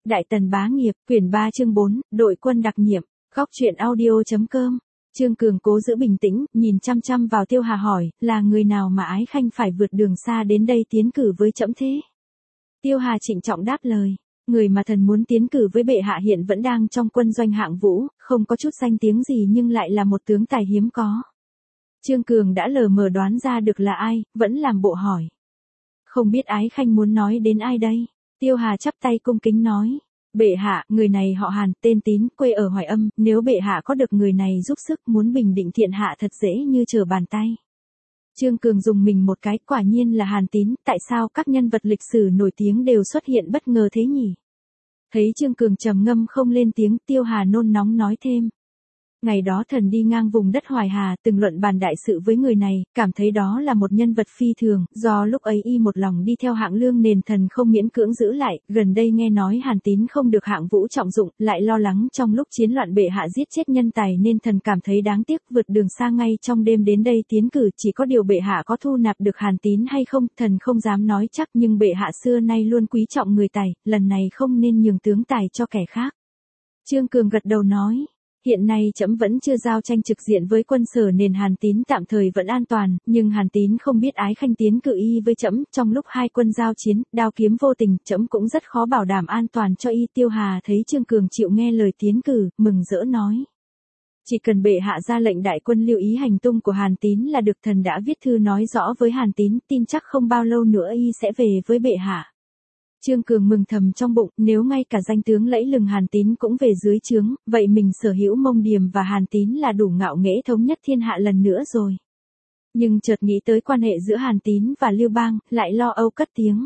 Đại Tần bá nghiệp, quyển 3 chương 4, đội quân đặc nhiệm, góc truyện audio.com. Trương Cường cố giữ bình tĩnh, nhìn chăm chăm vào Tiêu Hà hỏi, là người nào mà Ái Khanh phải vượt đường xa đến đây tiến cử với trẫm thế? Tiêu Hà trịnh trọng đáp lời, người mà thần muốn tiến cử với bệ hạ hiện vẫn đang trong quân doanh hạng vũ, không có chút danh tiếng gì nhưng lại là một tướng tài hiếm có. Trương Cường đã lờ mờ đoán ra được là ai, vẫn làm bộ hỏi. Không biết Ái Khanh muốn nói đến ai đây? Tiêu Hà chắp tay cung kính nói. Bệ hạ, người này họ Hàn, tên Tín, quê ở Hoài Âm, nếu bệ hạ có được người này giúp sức muốn bình định thiên hạ thật dễ như trở bàn tay. Trương Cường dùng mình một cái, quả nhiên là Hàn Tín, tại sao các nhân vật lịch sử nổi tiếng đều xuất hiện bất ngờ thế nhỉ? Thấy Trương Cường trầm ngâm không lên tiếng, Tiêu Hà nôn nóng nói thêm. Ngày đó thần đi ngang vùng đất Hoài Hà, từng luận bàn đại sự với người này, cảm thấy đó là một nhân vật phi thường, do lúc ấy y một lòng đi theo Hạng Lương nên thần không miễn cưỡng giữ lại, gần đây nghe nói Hàn Tín không được Hạng Vũ trọng dụng, lại lo lắng trong lúc chiến loạn bệ hạ giết chết nhân tài nên thần cảm thấy đáng tiếc vượt đường xa ngay trong đêm đến đây tiến cử, chỉ có điều bệ hạ có thu nạp được Hàn Tín hay không, thần không dám nói chắc nhưng bệ hạ xưa nay luôn quý trọng người tài, lần này không nên nhường tướng tài cho kẻ khác. Trương Cường gật đầu nói. Hiện nay trẫm vẫn chưa giao tranh trực diện với quân Sở nên Hàn Tín tạm thời vẫn an toàn, nhưng Hàn Tín không biết Ái Khanh tiến cử y với trẫm, trong lúc hai quân giao chiến, đao kiếm vô tình, trẫm cũng rất khó bảo đảm an toàn cho y. Tiêu Hà thấy Trương Cường chịu nghe lời tiến cử, mừng rỡ nói. Chỉ cần bệ hạ ra lệnh đại quân lưu ý hành tung của Hàn Tín là được, thần đã viết thư nói rõ với Hàn Tín, tin chắc không bao lâu nữa y sẽ về với bệ hạ. Trương Cường mừng thầm trong bụng, nếu ngay cả danh tướng lẫy lừng Hàn Tín cũng về dưới trướng, vậy mình sở hữu Mông Điềm và Hàn Tín là đủ ngạo nghễ thống nhất thiên hạ lần nữa rồi. Nhưng chợt nghĩ tới quan hệ giữa Hàn Tín và Lưu Bang, lại lo âu cất tiếng.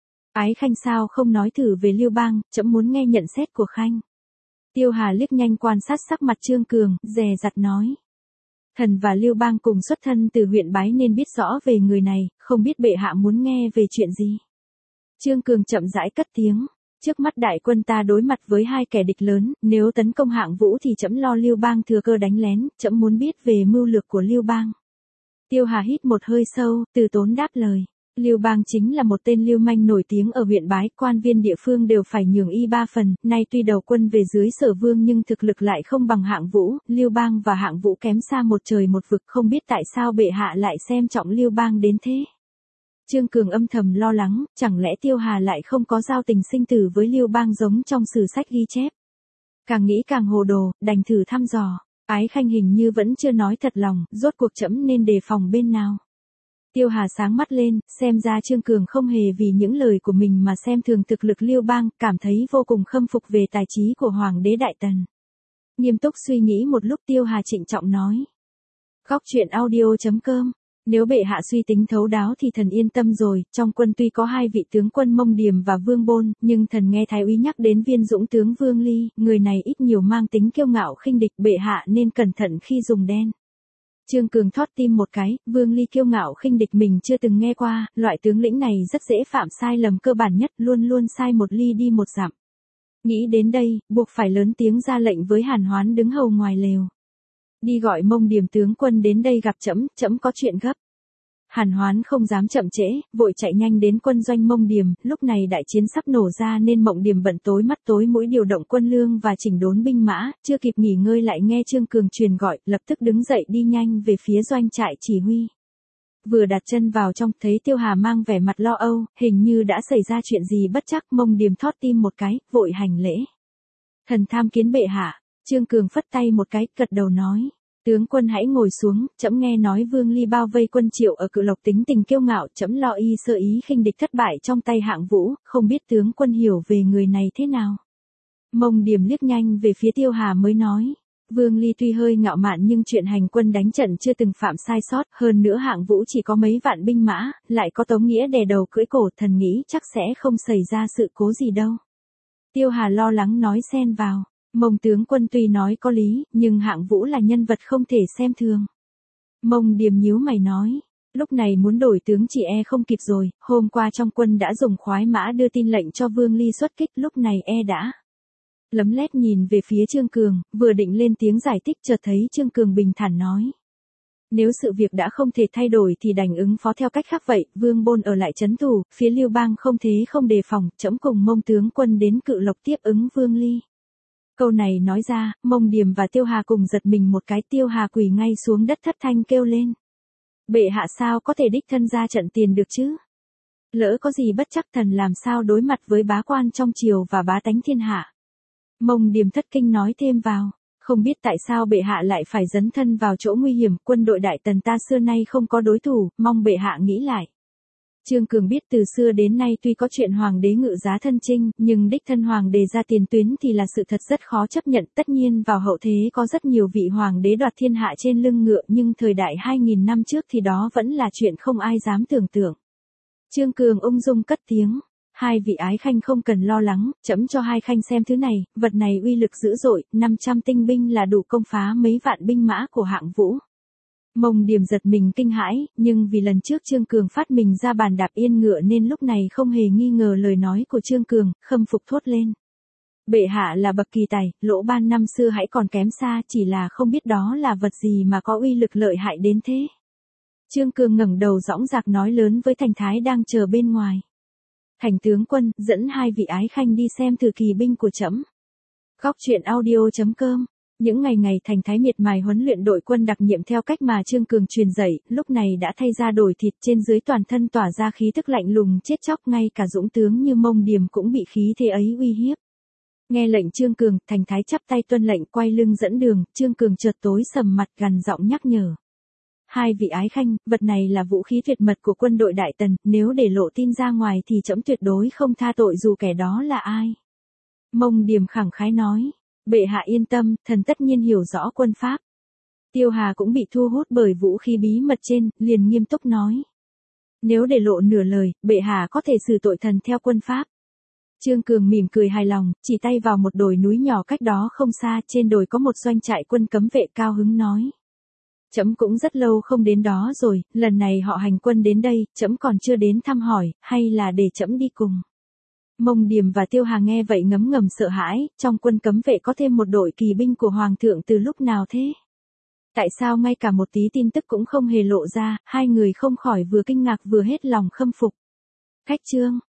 Ái Khanh sao không nói thử về Lưu Bang, trẫm muốn nghe nhận xét của Khanh. Tiêu Hà liếc nhanh quan sát sắc mặt Trương Cường, dè dặt nói. Thần và Lưu Bang cùng xuất thân từ huyện Bái nên biết rõ về người này, không biết bệ hạ muốn nghe về chuyện gì. Trương Cường chậm rãi cất tiếng, trước mắt đại quân ta đối mặt với hai kẻ địch lớn, nếu tấn công Hạng Vũ thì trẫm lo Lưu Bang thừa cơ đánh lén, trẫm muốn biết về mưu lược của Lưu Bang. Tiêu Hà hít một hơi sâu, từ tốn đáp lời. Lưu Bang chính là một tên lưu manh nổi tiếng ở huyện Bái, quan viên địa phương đều phải nhường y 3 phần, nay tuy đầu quân về dưới Sở Vương nhưng thực lực lại không bằng Hạng Vũ, Lưu Bang và Hạng Vũ kém xa một trời một vực, không biết tại sao bệ hạ lại xem trọng Lưu Bang đến thế. Trương Cường âm thầm lo lắng, chẳng lẽ Tiêu Hà lại không có giao tình sinh tử với Lưu Bang giống trong sử sách ghi chép. Càng nghĩ càng hồ đồ, đành thử thăm dò, Ái Khanh hình như vẫn chưa nói thật lòng, rốt cuộc trẫm nên đề phòng bên nào. Tiêu Hà sáng mắt lên, xem ra Trương Cường không hề vì những lời của mình mà xem thường thực lực Lưu Bang, cảm thấy vô cùng khâm phục về tài trí của Hoàng đế Đại Tần. Nghiêm túc suy nghĩ một lúc Tiêu Hà trịnh trọng nói. Góc truyện audio.com. Nếu bệ hạ suy tính thấu đáo thì thần yên tâm rồi, trong quân tuy có hai vị tướng quân Mông Điềm và Vương Bôn, nhưng thần nghe Thái úy nhắc đến viên dũng tướng Vương Ly, người này ít nhiều mang tính kiêu ngạo khinh địch, bệ hạ nên cẩn thận khi dùng đen. Trương Cường thót tim một cái, Vương Ly kiêu ngạo khinh địch mình chưa từng nghe qua, loại tướng lĩnh này rất dễ phạm sai lầm cơ bản nhất, luôn luôn sai một ly đi một dặm. Nghĩ đến đây, buộc phải lớn tiếng ra lệnh với Hàn Hoán đứng hầu ngoài lều. Đi gọi Mông Điềm tướng quân đến đây gặp trẫm, trẫm có chuyện gấp. Hàn Hoán không dám chậm trễ, vội chạy nhanh đến quân doanh Mông Điềm, lúc này đại chiến sắp nổ ra nên Mông Điềm bận tối mắt tối mũi điều động quân lương và chỉnh đốn binh mã, chưa kịp nghỉ ngơi lại nghe Trương Cường truyền gọi, lập tức đứng dậy đi nhanh về phía doanh trại chỉ huy. Vừa đặt chân vào trong, thấy Tiêu Hà mang vẻ mặt lo âu, hình như đã xảy ra chuyện gì bất trắc, Mông Điềm thót tim một cái, vội hành lễ. Thần tham kiến bệ hạ. Trương Cường phất tay một cái, gật đầu nói. Tướng quân hãy ngồi xuống, trẫm nghe nói Vương Ly bao vây quân Triệu ở Cự Lộc tính tình kiêu ngạo, trẫm lo y sơ ý khinh địch thất bại trong tay Hạng Vũ, không biết tướng quân hiểu về người này thế nào. Mông Điềm liếc nhanh về phía Tiêu Hà mới nói. Vương Ly tuy hơi ngạo mạn nhưng chuyện hành quân đánh trận chưa từng phạm sai sót, hơn nữa Hạng Vũ chỉ có mấy vạn binh mã, lại có Tống Nghĩa đè đầu cưỡi cổ, thần nghĩ chắc sẽ không xảy ra sự cố gì đâu. Tiêu Hà lo lắng nói xen vào. Mông tướng quân tuy nói có lý, nhưng Hạng Vũ là nhân vật không thể xem thường. Mông Điềm nhíu mày nói, lúc này muốn đổi tướng chỉ e không kịp rồi, hôm qua trong quân đã dùng khoái mã đưa tin lệnh cho Vương Ly xuất kích, lúc này e đã. Lấm lét nhìn về phía Trương Cường, vừa định lên tiếng giải thích chợt thấy Trương Cường bình thản nói. Nếu sự việc đã không thể thay đổi thì đành ứng phó theo cách khác vậy, Vương Bôn ở lại trấn thủ, phía Lưu Bang không thế không đề phòng, trẫm cùng Mông tướng quân đến Cự Lộc tiếp ứng Vương Ly. Câu này nói ra, Mông Điềm và Tiêu Hà cùng giật mình một cái, Tiêu Hà quỳ ngay xuống đất thất thanh kêu lên. Bệ hạ sao có thể đích thân ra trận tiền được chứ? Lỡ có gì bất chắc thần làm sao đối mặt với bá quan trong triều và bá tánh thiên hạ. Mông Điềm thất kinh nói thêm vào. Không biết tại sao bệ hạ lại phải dấn thân vào chỗ nguy hiểm, quân đội Đại Tần ta xưa nay không có đối thủ, mong bệ hạ nghĩ lại. Trương Cường biết từ xưa đến nay tuy có chuyện hoàng đế ngự giá thân chinh, nhưng đích thân hoàng đế ra tiền tuyến thì là sự thật rất khó chấp nhận. Tất nhiên vào hậu thế có rất nhiều vị hoàng đế đoạt thiên hạ trên lưng ngựa, nhưng thời đại 2000 năm trước thì đó vẫn là chuyện không ai dám tưởng tượng. Trương Cường ung dung cất tiếng. Hai vị ái khanh không cần lo lắng, trẫm cho hai khanh xem thứ này, vật này uy lực dữ dội, 500 tinh binh là đủ công phá mấy vạn binh mã của Hạng Vũ. Mông Điềm giật mình kinh hãi, nhưng vì lần trước Trương Cường phát mình ra bàn đạp yên ngựa nên lúc này không hề nghi ngờ lời nói của Trương Cường, khâm phục thốt lên. Bệ hạ là bậc kỳ tài, lỗ ban năm xưa hãy còn kém xa, chỉ là không biết đó là vật gì mà có uy lực lợi hại đến thế. Trương Cường ngẩng đầu dõng dạc nói lớn với Thành Thái đang chờ bên ngoài. Thành tướng quân, dẫn hai vị ái khanh đi xem thử kỳ binh của trẫm. Góc truyện audio.com. Những ngày Thành Thái miệt mài huấn luyện đội quân đặc nhiệm theo cách mà Trương Cường truyền dạy, lúc này đã thay ra đổi thịt, trên dưới toàn thân tỏa ra khí tức lạnh lùng chết chóc, ngay cả dũng tướng như Mông Điềm cũng bị khí thế ấy uy hiếp. Nghe lệnh Trương Cường, Thành Thái chắp tay tuân lệnh quay lưng dẫn đường, Trương Cường chợt tối sầm mặt gằn giọng nhắc nhở. Hai vị ái khanh, vật này là vũ khí tuyệt mật của quân đội Đại Tần, nếu để lộ tin ra ngoài thì trẫm tuyệt đối không tha tội dù kẻ đó là ai. Mông Điềm khẳng khái nói, bệ hạ yên tâm, thần tất nhiên hiểu rõ quân pháp. Tiêu Hà cũng bị thu hút bởi vũ khí bí mật trên, liền nghiêm túc nói. Nếu để lộ nửa lời, bệ hạ có thể xử tội thần theo quân pháp. Trương Cường mỉm cười hài lòng, chỉ tay vào một đồi núi nhỏ cách đó không xa, trên đồi có một doanh trại quân cấm vệ, cao hứng nói. Trẫm cũng rất lâu không đến đó rồi, lần này họ hành quân đến đây, trẫm còn chưa đến thăm hỏi, hay là để trẫm đi cùng. Mông Điềm và Tiêu Hà nghe vậy ngấm ngầm sợ hãi, trong quân cấm vệ có thêm một đội kỳ binh của Hoàng thượng từ lúc nào thế? Tại sao ngay cả một tí tin tức cũng không hề lộ ra, hai người không khỏi vừa kinh ngạc vừa hết lòng khâm phục. Khách chương.